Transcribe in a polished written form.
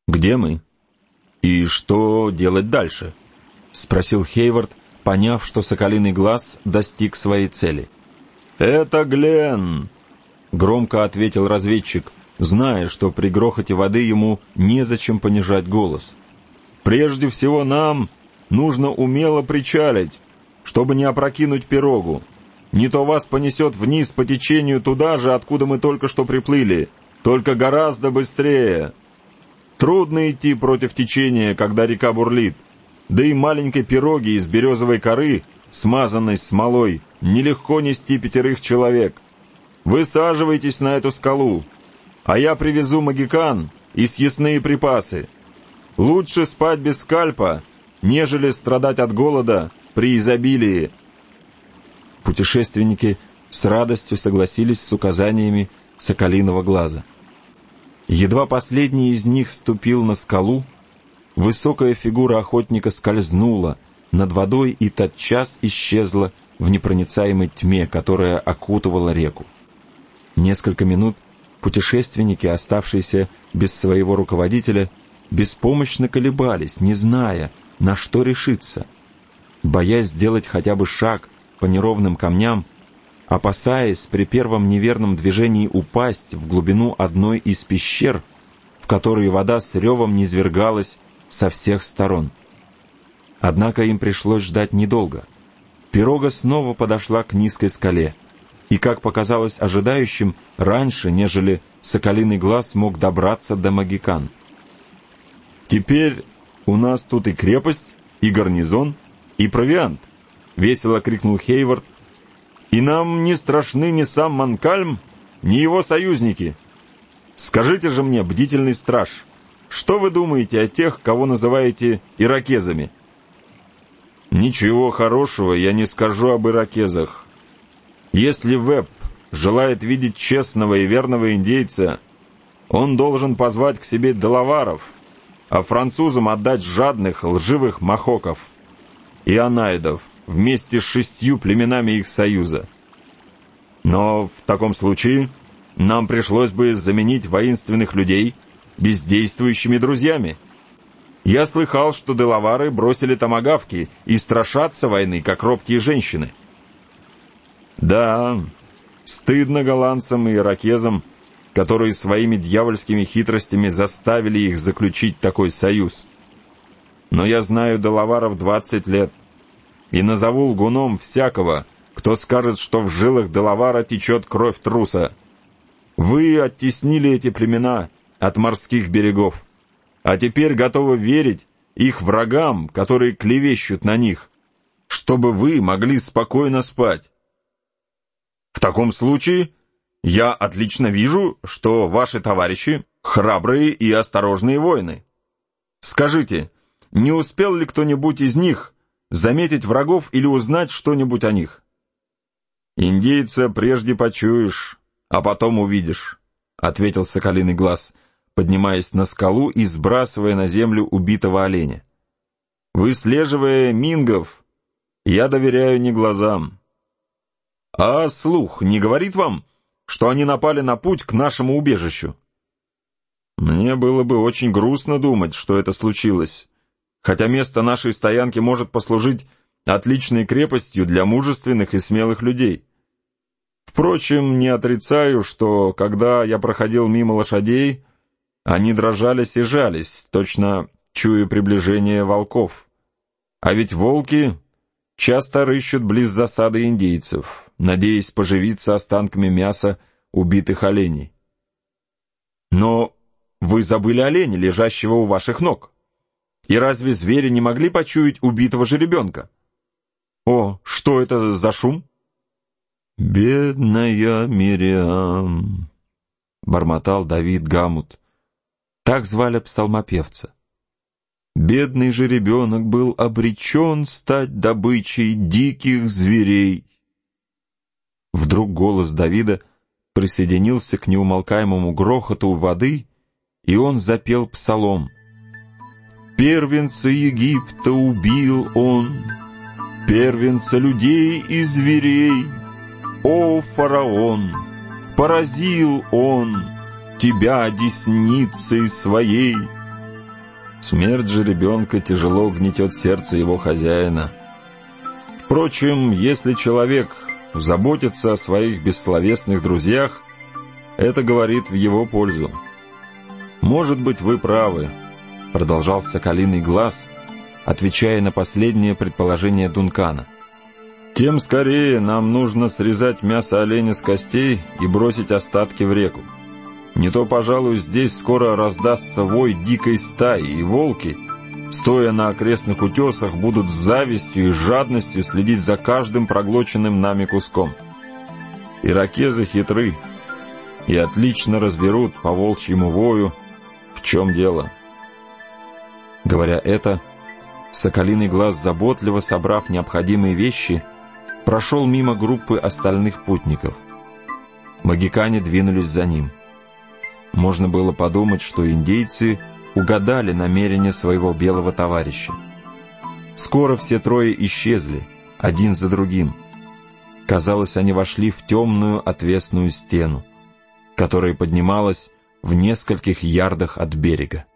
«Где мы? И что делать дальше?» — спросил Хейвард, поняв, что Соколиный Глаз достиг своей цели. «Это Гленн!» — громко ответил разведчик, зная, что при грохоте воды ему незачем понижать голос. «Прежде всего нам нужно умело причалить, чтобы не опрокинуть пирогу. Не то вас понесет вниз по течению туда же, откуда мы только что приплыли, только гораздо быстрее. Трудно идти против течения, когда река бурлит, да и маленькой пироги из березовой коры, смазанной смолой, нелегко нести 5 человек. Высаживайтесь на эту скалу, а я привезу магикан и съестные припасы. Лучше спать без скальпа, нежели страдать от голода при изобилии». Путешественники с радостью согласились с указаниями Соколиного Глаза. Едва последний из них ступил на скалу, высокая фигура охотника скользнула над водой и тотчас исчезла в непроницаемой тьме, которая окутывала реку. Несколько минут путешественники, оставшиеся без своего руководителя, беспомощно колебались, не зная, на что решиться. Боясь сделать хотя бы шаг по неровным камням, опасаясь при первом неверном движении упасть в глубину одной из пещер, в которые вода с ревом низвергалась со всех сторон. Однако им пришлось ждать недолго. Пирога снова подошла к низкой скале, и, как показалось ожидающим, раньше, нежели Соколиный Глаз мог добраться до магикан. «Теперь у нас тут и крепость, и гарнизон, и провиант», — весело крикнул Хейвард. «И нам не страшны ни сам Манкальм, ни его союзники. Скажите же мне, бдительный страж, что вы думаете о тех, кого называете иракезами?» «Ничего хорошего я не скажу об иракезах. Если Веб желает видеть честного и верного индейца, он должен позвать к себе делаваров, а французам отдать жадных, лживых махоков и анаидов вместе с 6 племенами их союза. Но в таком случае нам пришлось бы заменить воинственных людей бездействующими друзьями. Я слыхал, что делавары бросили томагавки и страшатся войны, как робкие женщины». «Да, стыдно голландцам и иракезам, которые своими дьявольскими хитростями заставили их заключить такой союз. Но я знаю делаваров 20 лет и назову лгуном всякого, кто скажет, что в жилах делавара течет кровь труса. Вы оттеснили эти племена от морских берегов, а теперь готовы верить их врагам, которые клевещут на них, чтобы вы могли спокойно спать. В таком случае я отлично вижу, что ваши товарищи — храбрые и осторожные воины. Скажите, не успел ли кто-нибудь из них заметить врагов или узнать что-нибудь о них?» «Индейца прежде почуешь, а потом увидишь», — ответил Соколиный Глаз, поднимаясь на скалу и сбрасывая на землю убитого оленя. «Выслеживая мингов, я доверяю не глазам. А слух не говорит вам, что они напали на путь к нашему убежищу?» «Мне было бы очень грустно думать, что это случилось, хотя место нашей стоянки может послужить отличной крепостью для мужественных и смелых людей. Впрочем, не отрицаю, что, когда я проходил мимо лошадей, они дрожались и жались, точно чуя приближение волков. А ведь волки часто рыщут близ засады индейцев, надеясь поживиться останками мяса убитых оленей». «Но вы забыли оленя, лежащего у ваших ног. И разве звери не могли почуять убитого жеребенка? О, что это за шум?» «Бедная Мириам», — бормотал Давид Гамут. Так звали псалмопевца. «Бедный жеребенок был обречен стать добычей диких зверей». Вдруг голос Давида присоединился к неумолкаемому грохоту воды, и он запел псалом. «Первенца Египта убил он, первенца людей и зверей. О, фараон, поразил он тебя десницей своей. Смерть же ребенка тяжело гнетет сердце его хозяина. Впрочем, если человек заботится о своих бессловесных друзьях, это говорит в его пользу. «Может быть, вы правы», — продолжал Соколиный Глаз, отвечая на последнее предположение Дункана. «Тем скорее нам нужно срезать мясо оленя с костей и бросить остатки в реку. Не то, пожалуй, здесь скоро раздастся вой дикой стаи, и волки, стоя на окрестных утесах, будут с завистью и жадностью следить за каждым проглоченным нами куском. Иракезы хитры и отлично разберут по волчьему вою, в чем дело». Говоря это, Соколиный Глаз, заботливо собрав необходимые вещи, прошел мимо группы остальных путников. Магикане двинулись за ним. Можно было подумать, что индейцы угадали намерения своего белого товарища. Скоро все трое исчезли, один за другим. Казалось, они вошли в темную отвесную стену, которая поднималась в нескольких ярдах от берега.